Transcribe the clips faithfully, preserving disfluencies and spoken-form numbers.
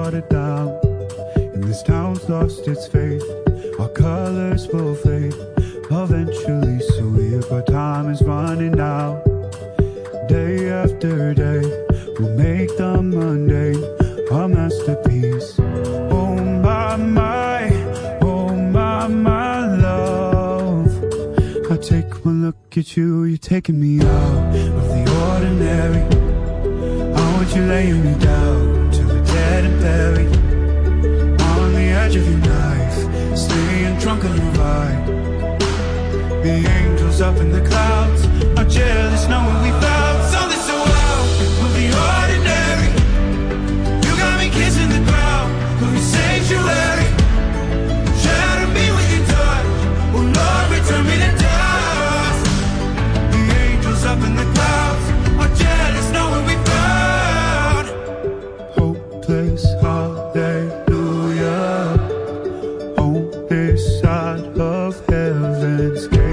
watered down, and this town's lost its faith. Our colors will fade eventually, so weird, but time is running out. Day after day, we'll make the mundane our masterpiece. Oh my, my, oh my, my love. I take one look at you, you're taking me out of the ordinary. I want you laying me down to the dead and buried, on the edge of your knife, staying drunk on your ride. The angels up in the clouds are jealous knowing we found something so out of the ordinary. You got me kissing the ground of your sanctuary. Shatter me with your touch, oh Lord, return me to dust. The angels up in the clouds are jealous knowing we found hopeless hallelujah on this side of heaven's gate.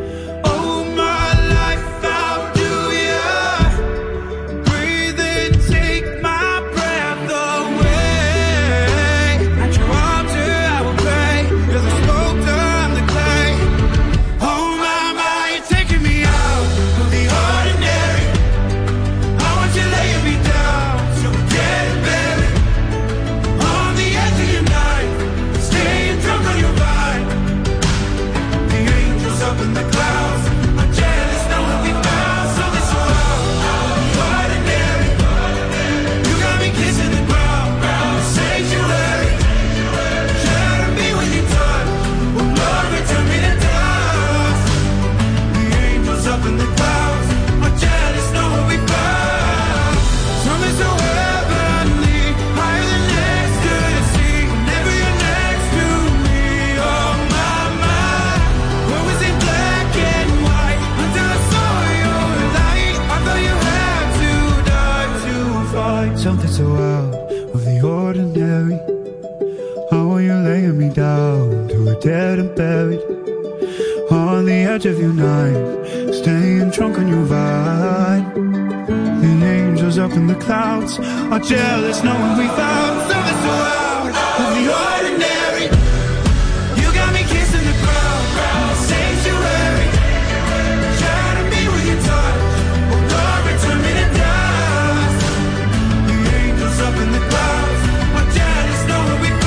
Something so out of the ordinary. How are you laying me down to a dead and buried, on the edge of your knife, staying drunk on your ride. The angels up in the clouds are jealous knowing we found something so out of the ordinary. You got me kissing the ground, sanctuary. Shatter me with your touch, oh Lord, return me to dust. The angels up in the clouds are jealous knowing we found.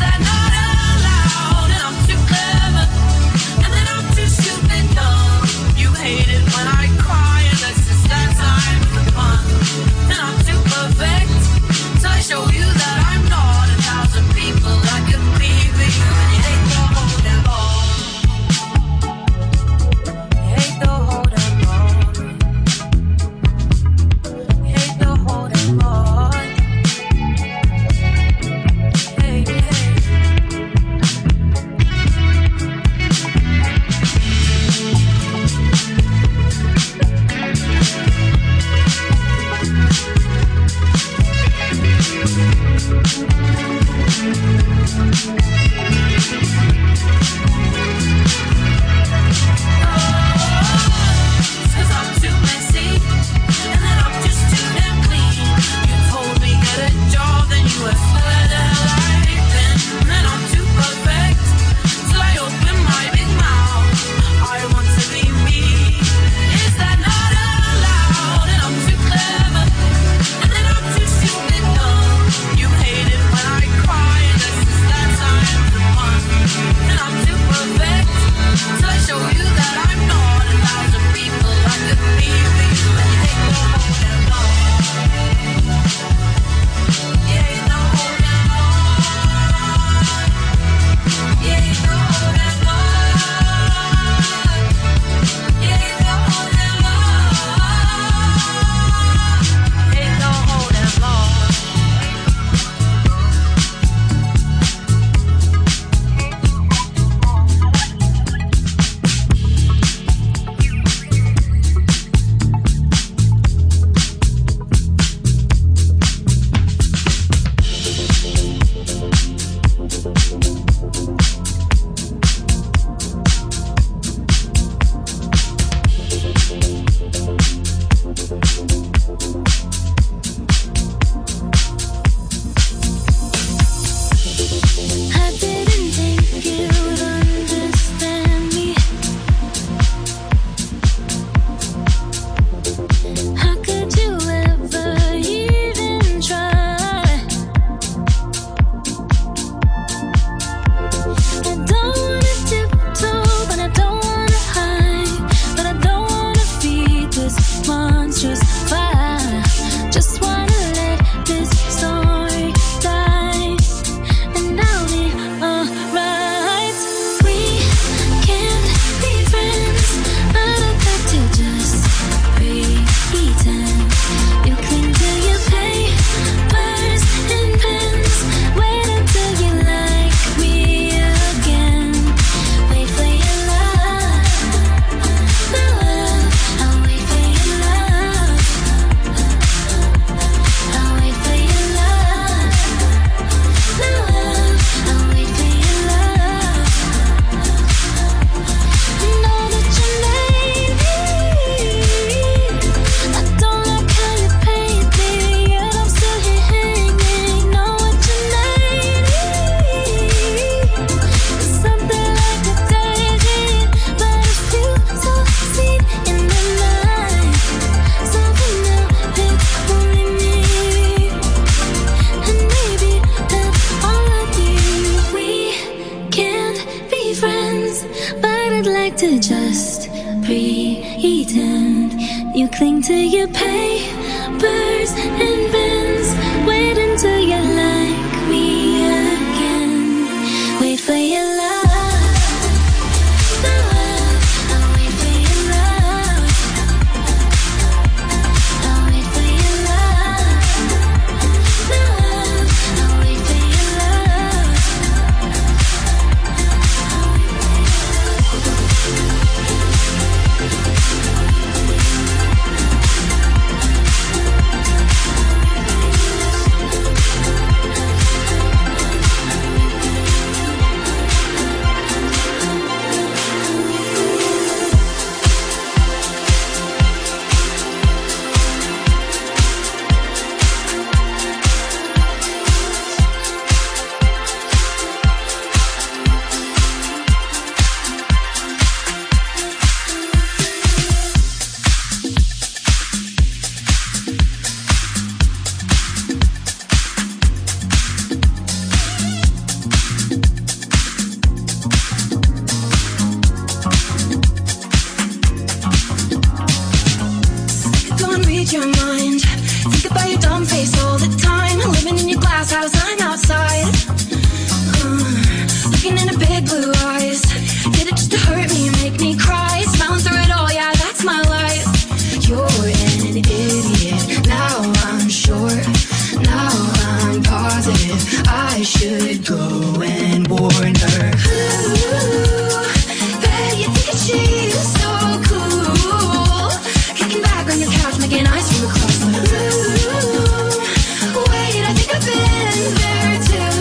to just pretend. You cling to your papers and pens. Wait until you like me again. Wait for your love. Now I'm positive I should go and warn her. Ooh, bet you think she's so cool, kicking back on your couch, making ice from across the room. Wait, I think I've been there too.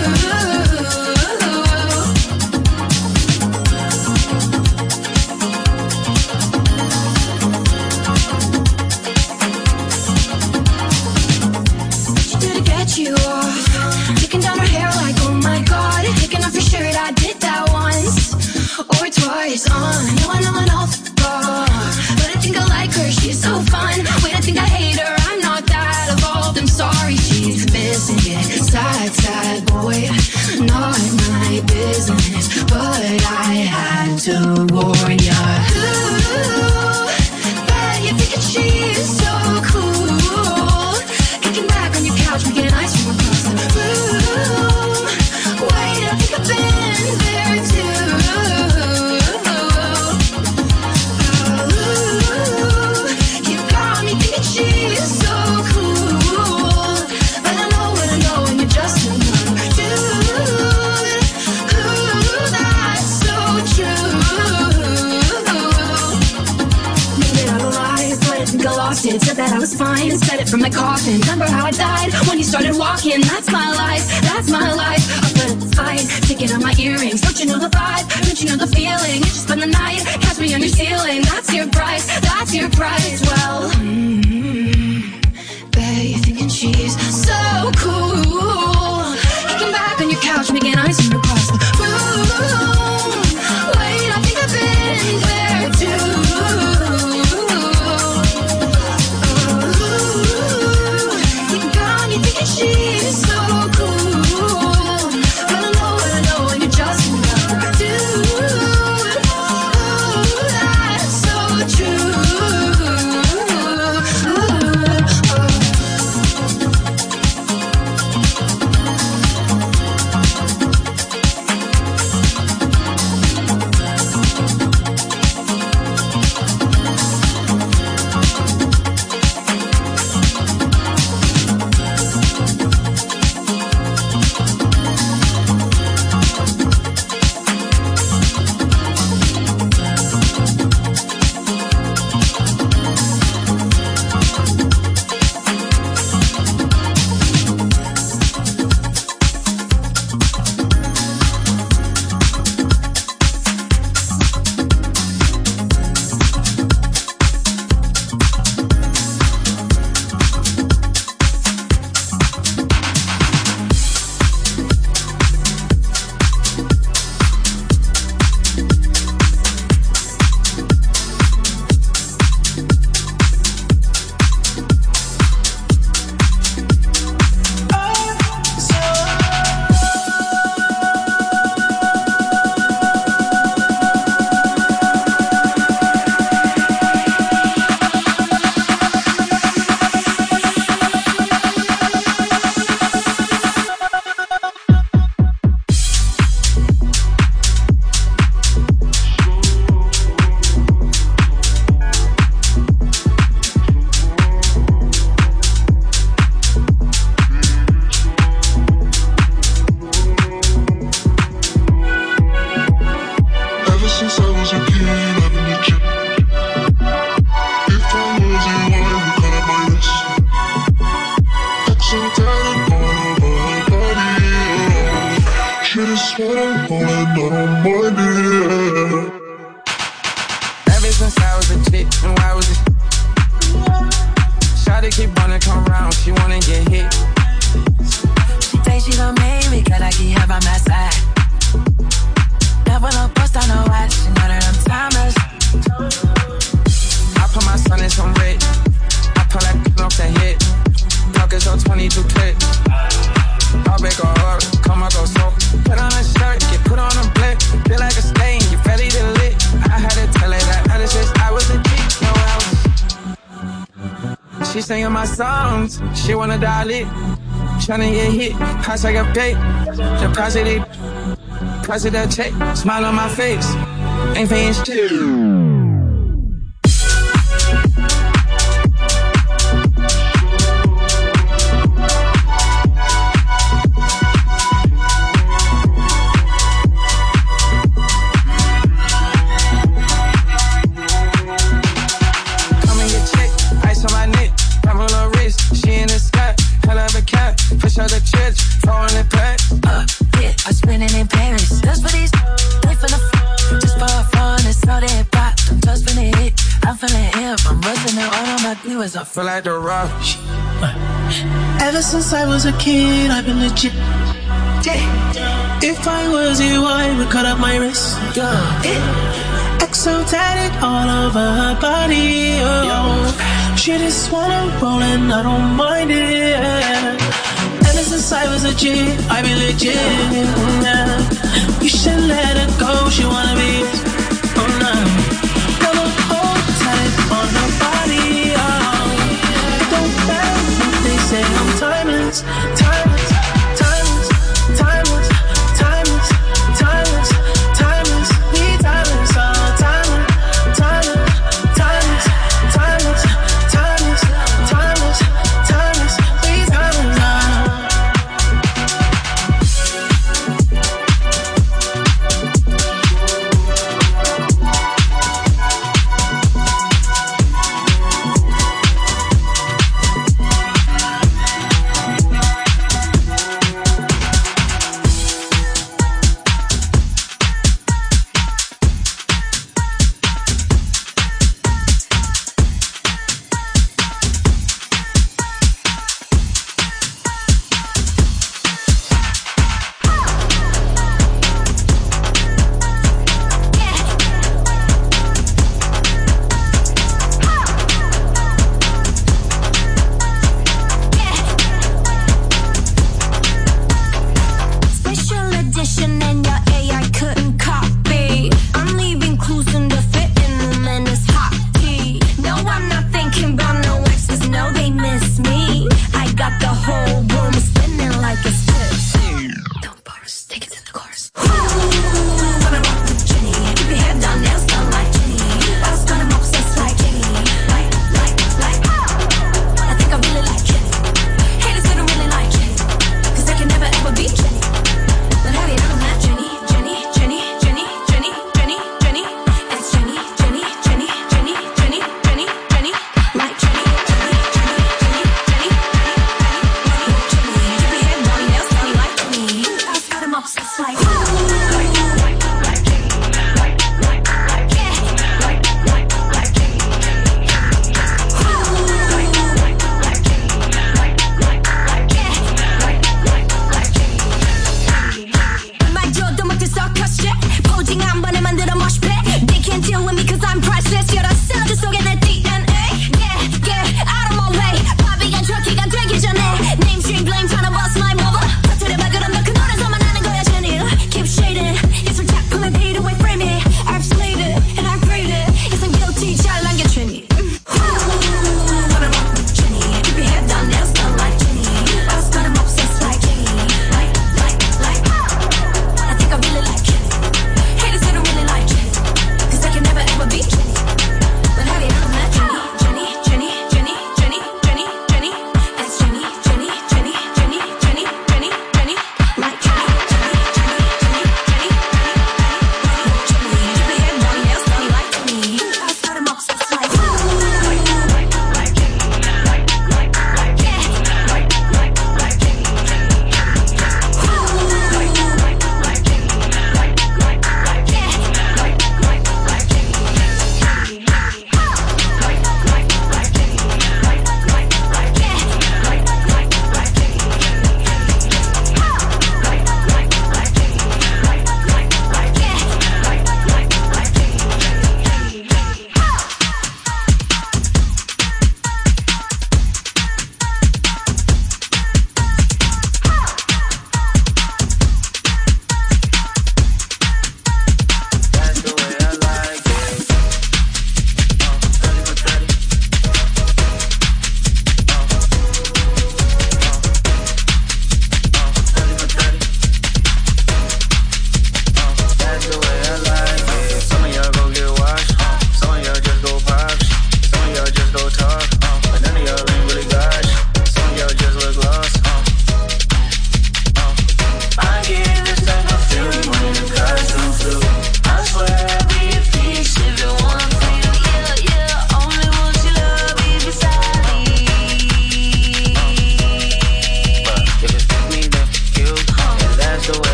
She did it get you off, taking down her hair like, oh my god, taking off your shirt, I did that once or twice on no one, no one else. But I think I like her, she's so fun. Wait, I think I hate her, I'm not that evolved. I'm sorry, she's missing it. Sad, sad boy, not my business, but I had to warn ya. Ooh, bet you're thinking she's so cool, kicking back on your couch, making ice from across the room. Wait, I think I've been there too. Said that I was fine and said it from the coffin. Remember how I died when you started walking? That's my life, that's my life. I put up the fight, taking out my earrings. Don't you know the vibe? Don't you know the feeling? You just spend the night, catch me on your ceiling. That's your price, that's your price. Well, mm-hmm. Bet you're thinking she's so cool, kicking back on your couch, making ice from across the room. Wait, I think I've been there too. She's so cool, but I know, I know, and you just never do. Ooh, that's so true. Singing my songs, she wanna dial it, tryna get hit, I take a bait, the price of the price of that check, smile on my face, ain't paying shit. show the church, falling in packs. Uh, yeah, I spend it in Paris. Just for these, wait for the f- just for fun. It's all that pop. I'm just finna hit. I'm feeling hip. I'm busting out all of my viewers. I Feel like the rock. Ever since I was a kid, I've been legit. Yeah. If I was you, I would cut up my wrist. Yeah. X O tatted all over her body. Oh. She just wanna roll and I don't mind it. Ever since I was a kid, I've been legit. Yeah. You should let her go. She wanna be. Oh no. Got a hold tight on her body. Oh. It don't matter what they say. I'm timeless, timeless, timeless, timeless, timeless, timeless, timeless. We timeless, oh, timeless, timeless, timeless, timeless, timeless, timeless, timeless. We timeless, oh.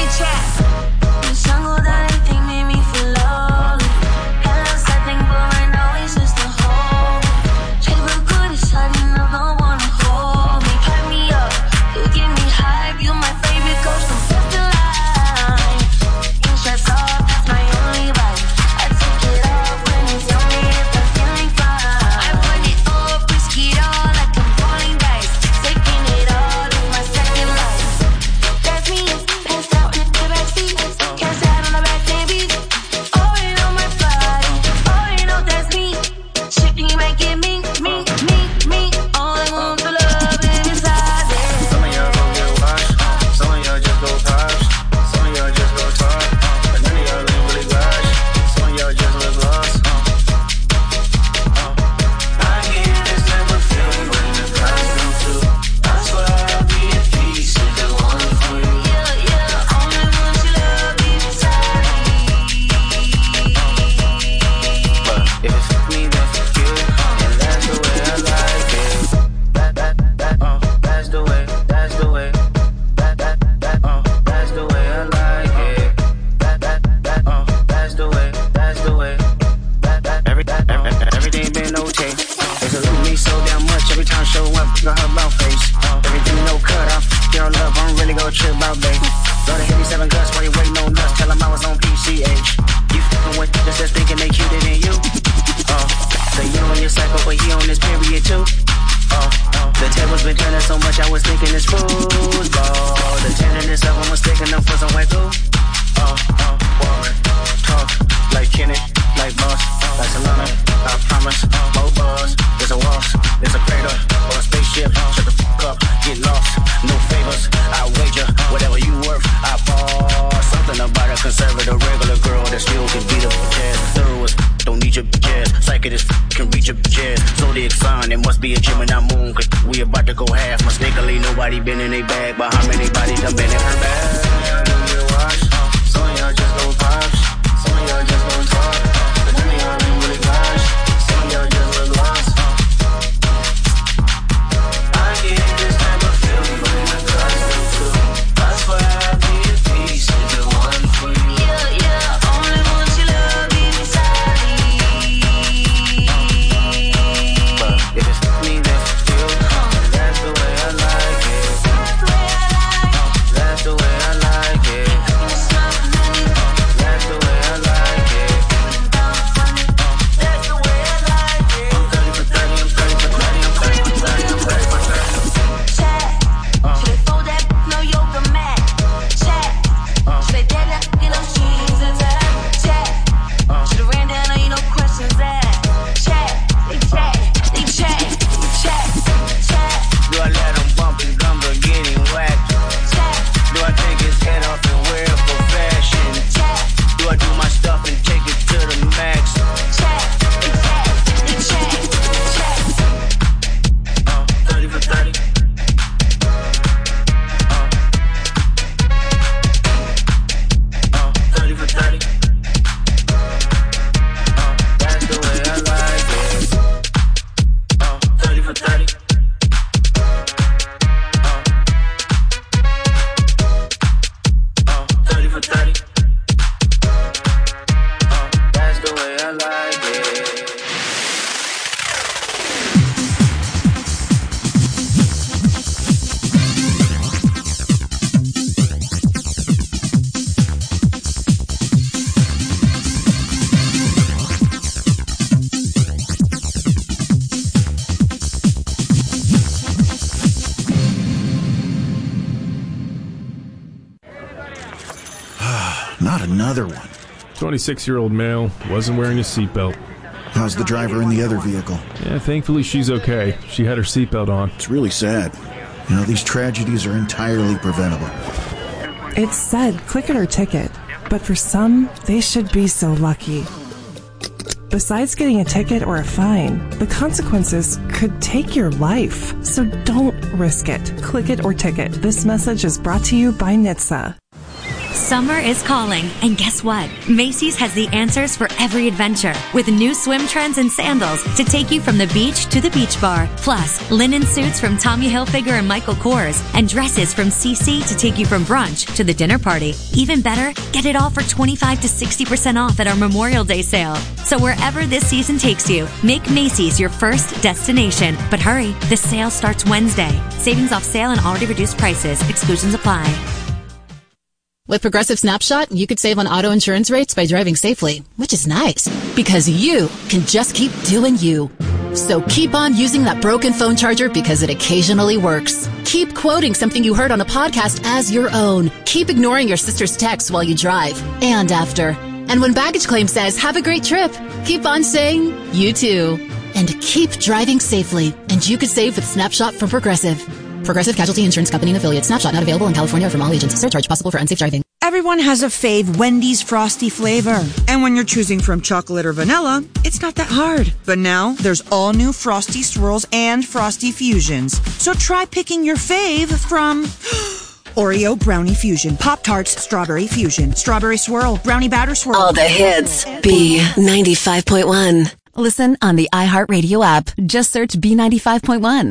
Not another one. twenty-six-year-old male, wasn't wearing his seatbelt. How's the driver in the other vehicle? Yeah, thankfully she's okay. She had her seatbelt on. It's really sad. You know, these tragedies are entirely preventable. It said click it or ticket, but for some, they should be so lucky. Besides getting a ticket or a fine, the consequences could take your life. So don't risk it. Click it or ticket. This message is brought to you by N H T S A. Summer is calling, and guess what? Macy's has the answers for every adventure, with new swim trends and sandals to take you from the beach to the beach bar. Plus, linen suits from Tommy Hilfiger and Michael Kors, and dresses from C C to take you from brunch to the dinner party. Even better, get it all for twenty-five to sixty percent off at our Memorial Day sale. So wherever this season takes you, make Macy's your first destination. But hurry, the sale starts Wednesday. Savings off sale and already reduced prices. Exclusions apply. With Progressive Snapshot, you could save on auto insurance rates by driving safely, which is nice because you can just keep doing you. So keep on using that broken phone charger because it occasionally works. Keep quoting something you heard on a podcast as your own. Keep ignoring your sister's texts while you drive and after. And when baggage claim says, have a great trip, keep on saying, you too. And keep driving safely. And you could save with Snapshot from Progressive. Progressive Casualty Insurance Company and Affiliates. Snapshot not available in California or from all agents. Surcharge possible for unsafe driving. Everyone has a fave Wendy's Frosty flavor. And when you're choosing from chocolate or vanilla, it's not that hard. But now, there's all new Frosty Swirls and Frosty Fusions. So try picking your fave from Oreo Brownie Fusion, Pop-Tarts Strawberry Fusion, Strawberry Swirl, Brownie Batter Swirl. All the hits. B ninety-five point one. Listen on the iHeartRadio app. Just search B ninety-five point one.